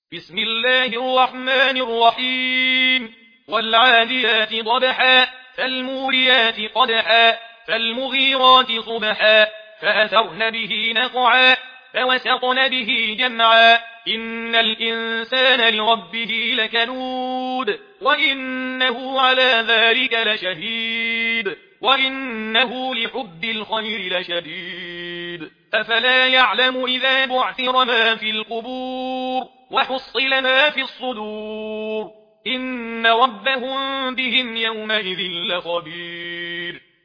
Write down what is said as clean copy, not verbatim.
بسم الله الرحمن الرحيم والعاديات ضبحا فالموريات قدحا فالمغيرات صبحا فأثرن به نقعا فوسطن به جمعا إن الإنسان لربه لكنود وإنه على ذلك لشهيد وإنه لحب الخير لشديد أفلا يعلم إذا بعثر ما في القبور وحصل ما في الصدور إن ربهم بهم يومئذ لخبير